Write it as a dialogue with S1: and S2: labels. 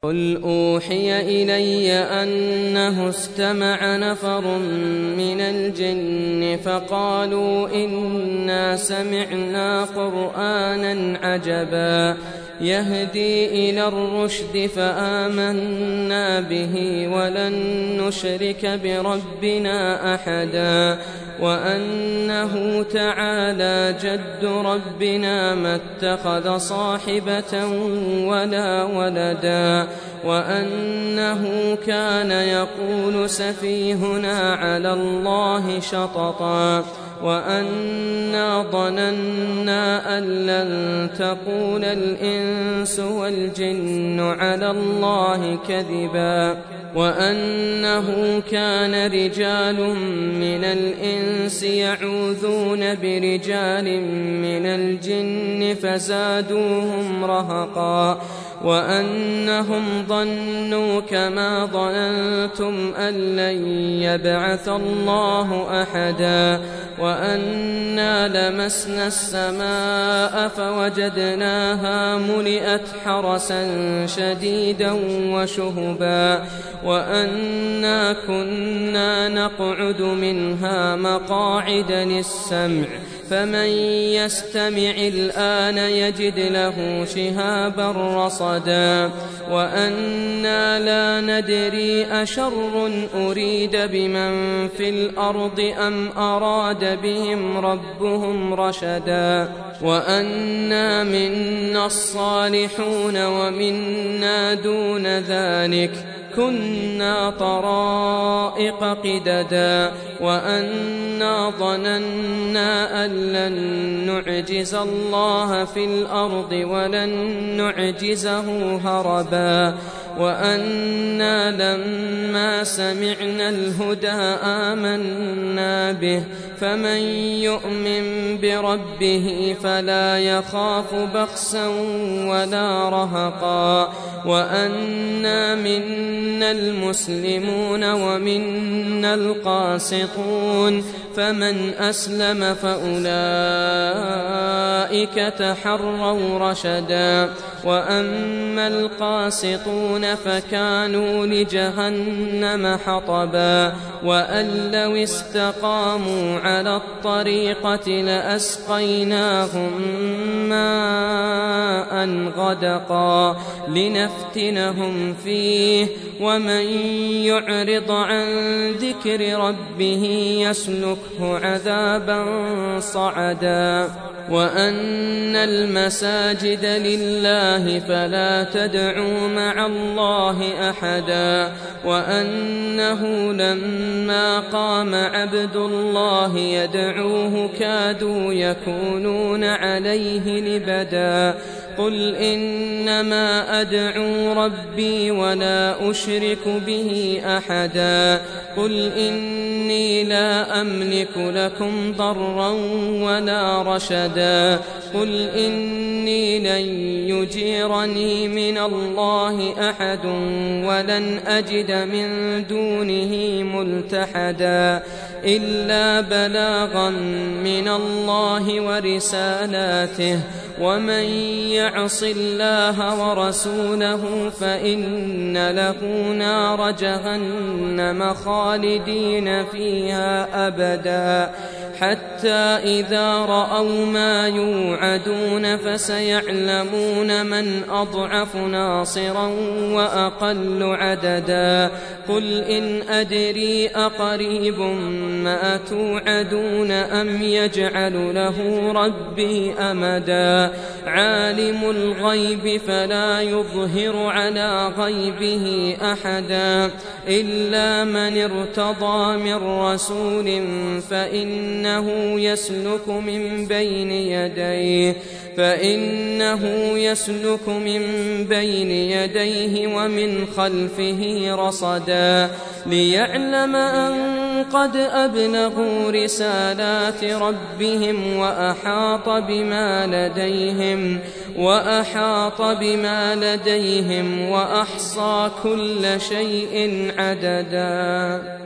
S1: قل أوحي إلي أنه استمع نفر من الجن فقالوا إنا سمعنا قرآنا عجبا يهدي إلى الرشد فآمنا به ولن نشرك بربنا أحدا وأنه تعالى جد ربنا ما اتخذ صاحبة ولا ولدا وأنه كان يقول سفيهنا على الله شططا وأنا ظننا أن لن تقول الإنس والجن على الله كذبا وأنه كان رجال من الإنس يعوذون برجال من الجن فزادوهم رهقا وأنهم ظنوا كما ظننتم أن لن يبعث الله أحدا وأنا لمسنا السماء فوجدناها ملئت حرسا شديدا وشهبا وأنا كنا نقعد منها مقاعد للسمع فمن يستمع الآن يجد له شهابا رصدا وأنا لا ندري أشر أريد بمن في الأرض أم أراد بهم ربهم رشدا وأنا منا الصالحون ومنا دون ذلك كنا طرائق قددا وأنا ظننا أن لن نعجز الله في الأرض ولن نعجزه هربا وأنا لما سمعنا الهدى آمنا به فمن يؤمن بربه فلا يخاف بخسا ولا رهقا وأنا منا المسلمون ومنا القاسطون فمن أسلم فأولئك تحروا رشدا وأما القاسطون فكانوا لجهنم حطبا وأن لو استقاموا على الطريقة لأسقيناهم ماء غدقا لنفتنهم فيه ومن يعرض عن ذكر ربه يسلكه عذابا صعدا وأن المساجد لله فلا تدعوا مع الله أحدا وأنه لما قام عبد الله يدعوه كادوا يكونون عليه لبدا قل إنما أدعو ربي ولا أشرك به أحدا قل إني لا أملك لكم ضرا ولا رشدا قل إني لن يجيرني من الله أحد ولن أجد من دونه ملتحدا إلا بلاغا من الله ورسالاته ومن يعص الله ورسوله فإن له نار جهنم خالدين فيها أبدا حتى إذا رأوا ما يوعدون فسيعلمون من أضعف ناصرا وأقل عددا قل إن أدري أقريب ما توعدون أم يجعل له ربي أمدا عالم الغيب فلا يظهر على غيبه أحدا إلا من ارتضى من رسول فإنه يسلك من بين يديه ومن خلفه رصدا ليعلم أن قد أبلغوا رسالات ربهم وأحاط بما لديهم وأحصى كل شيء عددا.